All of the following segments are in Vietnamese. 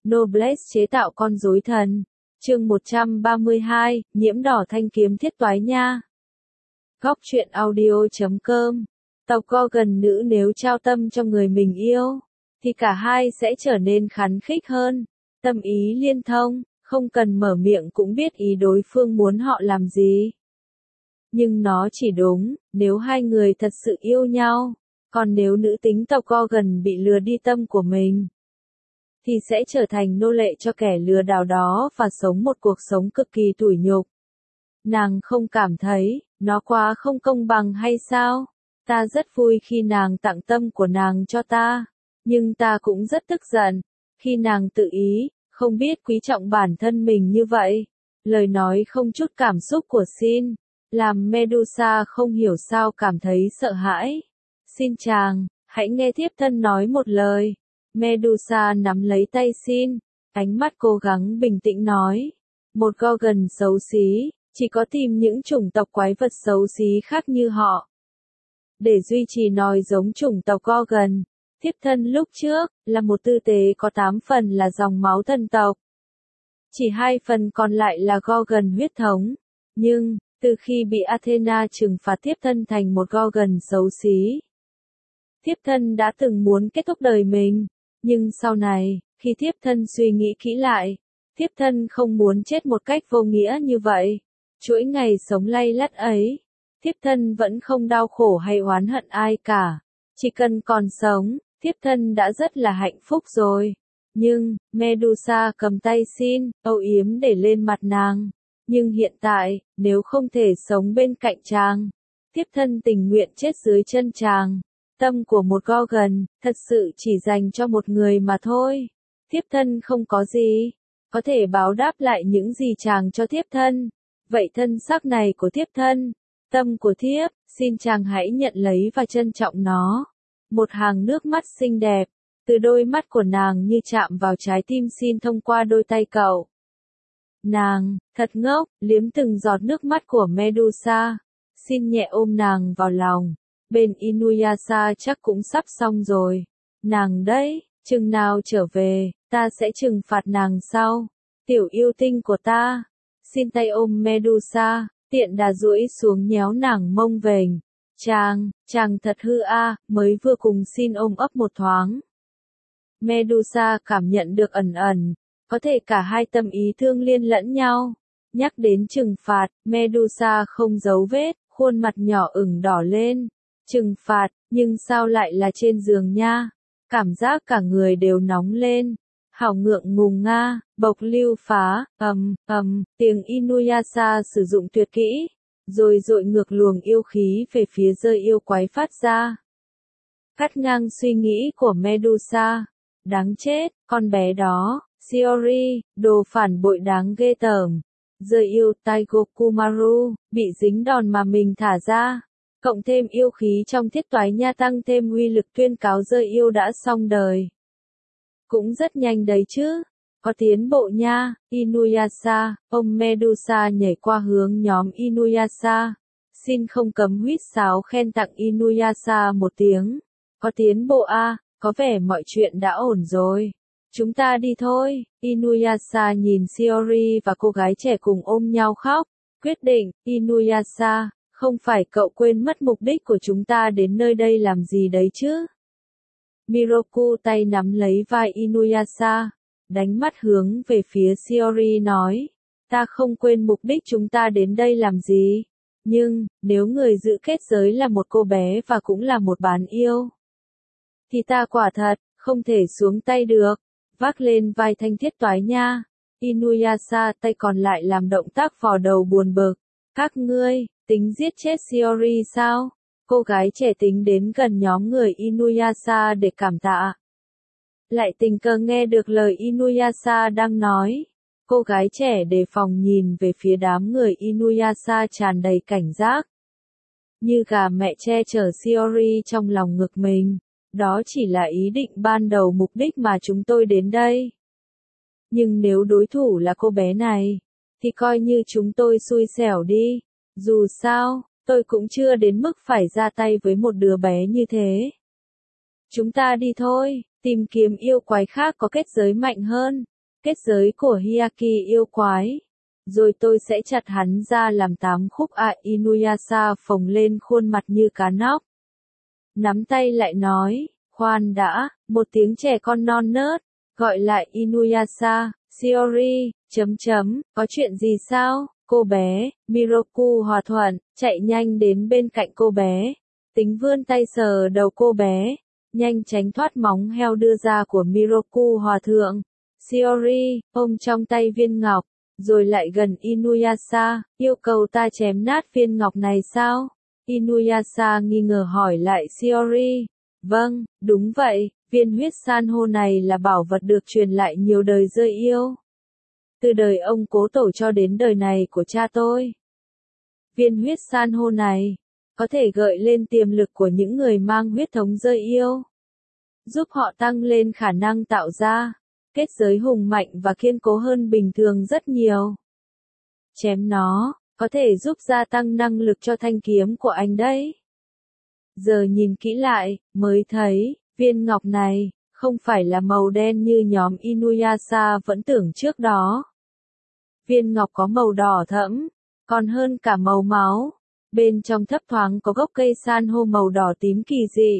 Noblesse chế tạo con rối thần. Chương 132, nhiễm đỏ thanh kiếm thiết toái nha. Góc truyện audio.com. Tộc Gorgon nữ nếu trao tâm cho người mình yêu, thì cả hai sẽ trở nên khắn khích hơn, tâm ý liên thông, không cần mở miệng cũng biết ý đối phương muốn họ làm gì. Nhưng nó chỉ đúng, nếu hai người thật sự yêu nhau, còn nếu nữ tính tộc Gorgon bị lừa đi tâm của mình, thì sẽ trở thành nô lệ cho kẻ lừa đảo đó và sống một cuộc sống cực kỳ tủi nhục. Nàng không cảm thấy, nó quá không công bằng hay sao? Ta rất vui khi nàng tặng tâm của nàng cho ta, nhưng ta cũng rất tức giận, khi nàng tự ý, không biết quý trọng bản thân mình như vậy. Lời nói không chút cảm xúc của Sin, làm Medusa không hiểu sao cảm thấy sợ hãi. Xin chàng, hãy nghe thiếp thân nói một lời. Medusa nắm lấy tay Sin, ánh mắt cố gắng bình tĩnh nói. Một Gorgon xấu xí, chỉ có tìm những chủng tộc quái vật xấu xí khác như họ. Để duy trì nòi giống chủng tộc Gorgon, thiếp thân lúc trước, là một tư tế có 8 phần là dòng máu thần tộc. Chỉ 2 phần còn lại là Gorgon huyết thống. Nhưng, từ khi bị Athena trừng phạt thiếp thân thành một Gorgon xấu xí, thiếp thân đã từng muốn kết thúc đời mình. Nhưng sau này, khi thiếp thân suy nghĩ kỹ lại, thiếp thân không muốn chết một cách vô nghĩa như vậy. Chuỗi ngày sống lay lắt ấy, thiếp thân vẫn không đau khổ hay oán hận ai cả. Chỉ cần còn sống, thiếp thân đã rất là hạnh phúc rồi. Nhưng, Medusa cầm tay Sin, âu yếm để lên mặt nàng. Nhưng hiện tại, nếu không thể sống bên cạnh chàng, thiếp thân tình nguyện chết dưới chân chàng. Tâm của một Gorgon, thật sự chỉ dành cho một người mà thôi. Thiếp thân không có gì có thể báo đáp lại những gì chàng cho thiếp thân. Vậy thân xác này của thiếp thân, tâm của thiếp, xin chàng hãy nhận lấy và trân trọng nó. Một hàng nước mắt xinh đẹp, từ đôi mắt của nàng như chạm vào trái tim Sin thông qua đôi tay cậu. Nàng, thật ngốc, liếm từng giọt nước mắt của Medusa. Sin nhẹ ôm nàng vào lòng. Bên Inuyasha chắc cũng sắp xong rồi. Nàng đấy, chừng nào trở về, ta sẽ trừng phạt nàng sau. Tiểu yêu tinh của ta. Xin tay ôm Medusa, tiện đà duỗi xuống nhéo nàng mông vềnh. Chàng thật hư a, mới vừa cùng Sin ôm ấp một thoáng. Medusa cảm nhận được ẩn, có thể cả hai tâm ý thương liên lẫn nhau. Nhắc đến trừng phạt, Medusa không giấu vết, khuôn mặt nhỏ ửng đỏ lên. Trừng phạt, nhưng sao lại là trên giường nha? Cảm giác cả người đều nóng lên. Hảo ngượng ngùng nga, bộc lưu phá, tiếng Inuyasha sử dụng tuyệt kỹ, rồi dội ngược luồng yêu khí về phía rơi yêu quái phát ra. Cắt ngang suy nghĩ của Medusa. Đáng chết, con bé đó, Shiori, đồ phản bội đáng ghê tởm. Rơi yêu Taigo Kumaru, bị dính đòn mà mình thả ra. Cộng thêm yêu khí trong thiết toái nha tăng thêm uy lực tuyên cáo rơi yêu đã xong đời. Cũng rất nhanh đấy chứ. Có tiến bộ nha, Inuyasha. Ông Medusa nhảy qua hướng nhóm Inuyasha. Xin không cấm huýt sáo khen tặng Inuyasha một tiếng. Có tiến bộ a, có vẻ mọi chuyện đã ổn rồi. Chúng ta đi thôi. Inuyasha nhìn Shiori và cô gái trẻ cùng ôm nhau khóc. Quyết định, Inuyasha, không phải cậu quên mất mục đích của chúng ta đến nơi đây làm gì đấy chứ? Miroku tay nắm lấy vai Inuyasha, đánh mắt hướng về phía Shiori nói, ta không quên mục đích chúng ta đến đây làm gì. Nhưng, nếu người giữ kết giới là một cô bé và cũng là một bán yêu, thì ta quả thật, không thể xuống tay được. Vác lên vai thanh thiết toái nha. Inuyasha tay còn lại làm động tác vò đầu buồn bực. Các ngươi, tính giết chết Shiori sao? Cô gái trẻ tính đến gần nhóm người Inuyasha để cảm tạ. Lại tình cờ nghe được lời Inuyasha đang nói. Cô gái trẻ đề phòng nhìn về phía đám người Inuyasha tràn đầy cảnh giác. Như gà mẹ che chở Shiori trong lòng ngực mình. Đó chỉ là ý định ban đầu mục đích mà chúng tôi đến đây. Nhưng nếu đối thủ là cô bé này, thì coi như chúng tôi xui xẻo đi. Dù sao, tôi cũng chưa đến mức phải ra tay với một đứa bé như thế. Chúng ta đi thôi, tìm kiếm yêu quái khác có kết giới mạnh hơn. kết giới của Hyaki yêu quái. Rồi tôi sẽ chặt hắn ra làm 8 khúc. Inuyasha phồng lên khuôn mặt như cá nóc. Nắm tay lại nói, khoan đã, một tiếng trẻ con non nớt, gọi lại Inuyasha, Shiori, có chuyện gì sao, cô bé, Miroku hòa thuận, chạy nhanh đến bên cạnh cô bé, tính vươn tay sờ đầu cô bé, nhanh tránh thoát móng heo đưa ra của Miroku hòa thượng. Shiori, ôm trong tay viên ngọc, rồi lại gần Inuyasha, yêu cầu ta chém nát viên ngọc này sao? Inuyasha nghi ngờ hỏi lại Shiori. Vâng, đúng vậy, viên huyết san hô này là bảo vật được truyền lại nhiều đời rơi yêu. Từ đời ông cố tổ cho đến đời này của cha tôi. Viên huyết san hô này, có thể gợi lên tiềm lực của những người mang huyết thống rơi yêu. Giúp họ tăng lên khả năng tạo ra, kết giới hùng mạnh và kiên cố hơn bình thường rất nhiều. Chém nó, có thể giúp gia tăng năng lực cho thanh kiếm của anh đấy. Giờ nhìn kỹ lại, mới thấy, viên ngọc này, không phải là màu đen như nhóm Inuyasha vẫn tưởng trước đó. Viên ngọc có màu đỏ thẫm, còn hơn cả màu máu. Bên trong thấp thoáng có gốc cây san hô màu đỏ tím kỳ dị.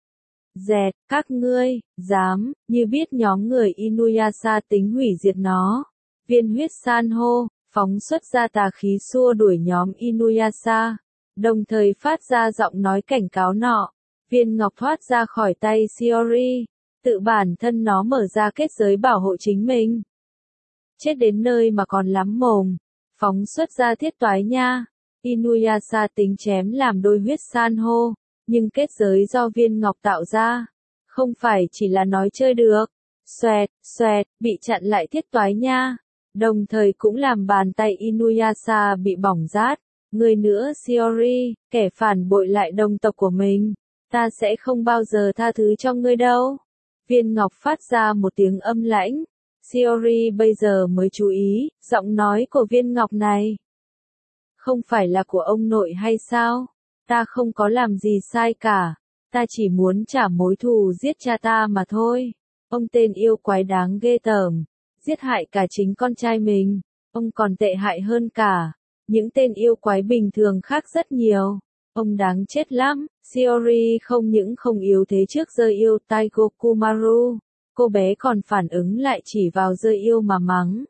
Dẹt, các ngươi, dám, như biết nhóm người Inuyasha tính hủy diệt nó. Viên huyết san hô, phóng xuất ra tà khí xua đuổi nhóm Inuyasha, đồng thời phát ra giọng nói cảnh cáo nọ. Viên ngọc thoát ra khỏi tay Shiori, tự bản thân nó mở ra kết giới bảo hộ chính mình. Chết đến nơi mà còn lắm mồm, phóng xuất ra thiết toái nha. Inuyasha tính chém làm đôi huyết san hô, nhưng kết giới do viên ngọc tạo ra, không phải chỉ là nói chơi được. Xoẹt, bị chặn lại thiết toái nha, đồng thời cũng làm bàn tay Inuyasha bị bỏng rát. Người nữa Shiori, kẻ phản bội lại đồng tộc của mình, ta sẽ không bao giờ tha thứ cho ngươi đâu. Viên ngọc phát ra một tiếng âm lãnh. Shiori bây giờ mới chú ý, giọng nói của viên ngọc này. Không phải là của ông nội hay sao? Ta không có làm gì sai cả. Ta chỉ muốn trả mối thù giết cha ta mà thôi. Ông tên yêu quái đáng ghê tởm. Giết hại cả chính con trai mình. Ông còn tệ hại hơn cả những tên yêu quái bình thường khác rất nhiều. Ông đáng chết lắm. Shiori không những không yếu thế trước rơi yêu Taigo Kumaru. Cô bé còn phản ứng lại chỉ vào rơi yêu mà mắng.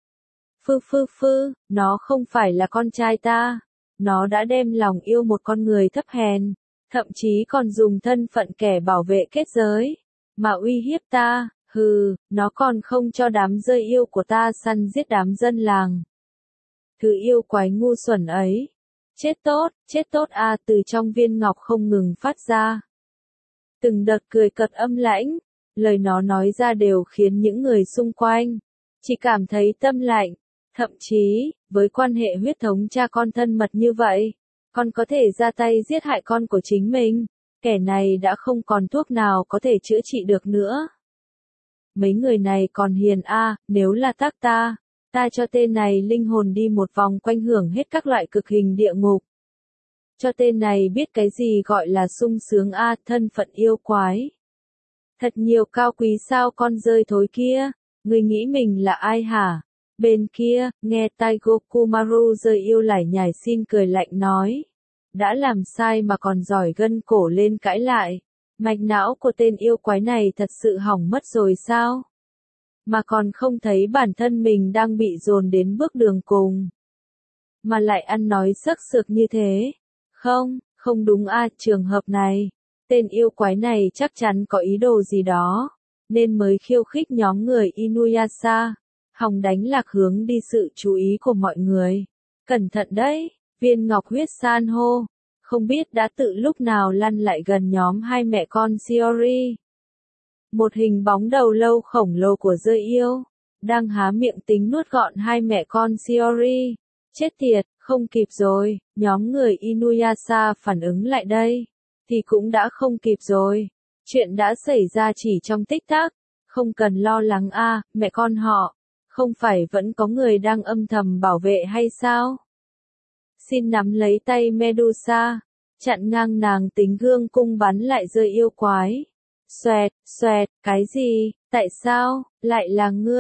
Nó không phải là con trai ta. Nó đã đem lòng yêu một con người thấp hèn, thậm chí còn dùng thân phận kẻ bảo vệ kết giới, mà uy hiếp ta. Nó còn không cho đám rơi yêu của ta săn giết đám dân làng. Thứ yêu quái ngu xuẩn ấy. Chết tốt từ trong viên ngọc không ngừng phát ra. Từng đợt cười cợt âm lãnh, lời nó nói ra đều khiến những người xung quanh chỉ cảm thấy tâm lạnh. Thậm chí, với quan hệ huyết thống cha con thân mật như vậy, con có thể ra tay giết hại con của chính mình. Kẻ này đã không còn thuốc nào có thể chữa trị được nữa. Mấy người này còn hiền nếu là ta cho tên này linh hồn đi một vòng quanh hưởng hết các loại cực hình địa ngục. Cho tên này biết cái gì gọi là sung sướng thân phận yêu quái. Thật nhiều cao quý sao con rơi thối kia, ngươi nghĩ mình là ai hả? Bên kia, nghe Taigo Kumaru rơi yêu lải nhải xin cười lạnh nói. Đã làm sai mà còn giỏi gân cổ lên cãi lại. Mạch não của tên yêu quái này thật sự hỏng mất rồi sao? Mà còn không thấy bản thân mình đang bị dồn đến bước đường cùng. Mà lại ăn nói sắc sược như thế. Không đúng trường hợp này. Tên yêu quái này chắc chắn có ý đồ gì đó. Nên mới khiêu khích nhóm người Inuyasha. Hòng đánh lạc hướng đi sự chú ý của mọi người. Cẩn thận đấy, viên ngọc huyết san hô. Không biết đã tự lúc nào lăn lại gần nhóm hai mẹ con Shiori. Một hình bóng đầu lâu khổng lồ của rơi yêu. Đang há miệng tính nuốt gọn hai mẹ con Shiori. Chết tiệt, không kịp rồi, nhóm người Inuyasha phản ứng lại đây. Thì cũng đã không kịp rồi. Chuyện đã xảy ra chỉ trong tích tắc. Không cần lo lắng mẹ con họ. Không phải vẫn có người đang âm thầm bảo vệ hay sao? Xin nắm lấy tay Medusa, chặn ngang nàng tính gương cung bắn lại rơi yêu quái. Xoẹt, cái gì, tại sao, lại là ngươi,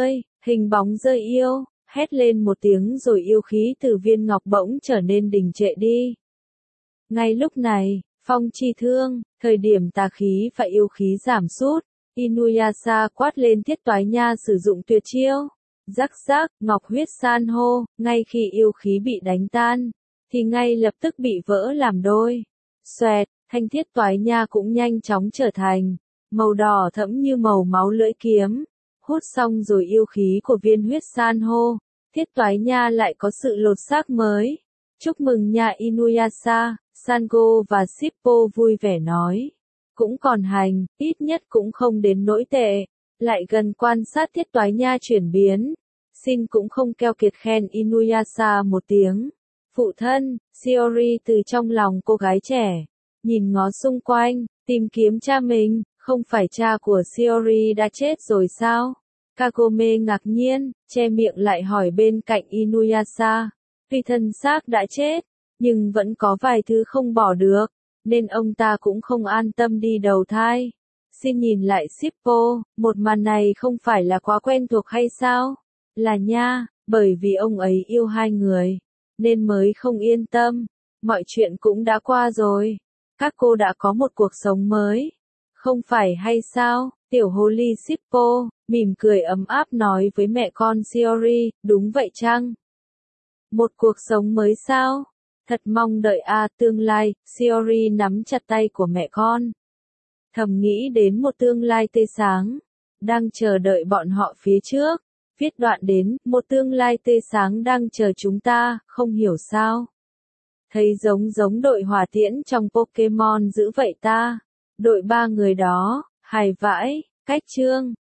Hình bóng rơi yêu, hét lên một tiếng rồi yêu khí từ viên ngọc bỗng trở nên đình trệ đi. Ngay lúc này, phong chi thương, thời điểm tà khí và yêu khí giảm sút, Inuyasha quát lên Thiết Toái Nha sử dụng tuyệt chiêu. Rắc rắc, ngọc huyết san hô, ngay khi yêu khí bị đánh tan, thì ngay lập tức bị vỡ làm đôi. Xoẹt, thanh Thiết Toái Nha cũng nhanh chóng trở thành màu đỏ thẫm như màu máu lưỡi kiếm. Hút xong rồi yêu khí của viên huyết san hô, Thiết Toái Nha lại có sự lột xác mới. Chúc mừng nha Inuyasha, Sango và Shippo vui vẻ nói. Cũng còn hành, ít nhất cũng không đến nỗi tệ. Lại gần quan sát Thiết Toái Nha chuyển biến. Xin cũng không keo kiệt khen Inuyasha một tiếng. Phụ thân, Shiori từ trong lòng cô gái trẻ. Nhìn ngó xung quanh, tìm kiếm cha mình, không phải cha của Shiori đã chết rồi sao? Kagome ngạc nhiên, che miệng lại hỏi bên cạnh Inuyasha. Tuy thân xác đã chết, nhưng vẫn có vài thứ không bỏ được, nên ông ta cũng không an tâm đi đầu thai. Xin nhìn lại Shippo, một màn này không phải là quá quen thuộc hay sao? Là nha, bởi vì ông ấy yêu hai người, nên mới không yên tâm. Mọi chuyện cũng đã qua rồi. Các cô đã có một cuộc sống mới. Không phải hay sao? Tiểu hồ ly Shippo, mỉm cười ấm áp nói với mẹ con Shiori, đúng vậy chăng? Một cuộc sống mới sao? Thật mong đợi tương lai, Shiori nắm chặt tay của mẹ con. Thầm nghĩ đến một tương lai tươi sáng, đang chờ đợi bọn họ phía trước. Viết đoạn đến, một tương lai tươi sáng đang chờ chúng ta, không hiểu sao. Thấy giống đội hỏa tiễn trong Pokemon dữ vậy ta. Đội ba người đó, hài vãi, cách chương.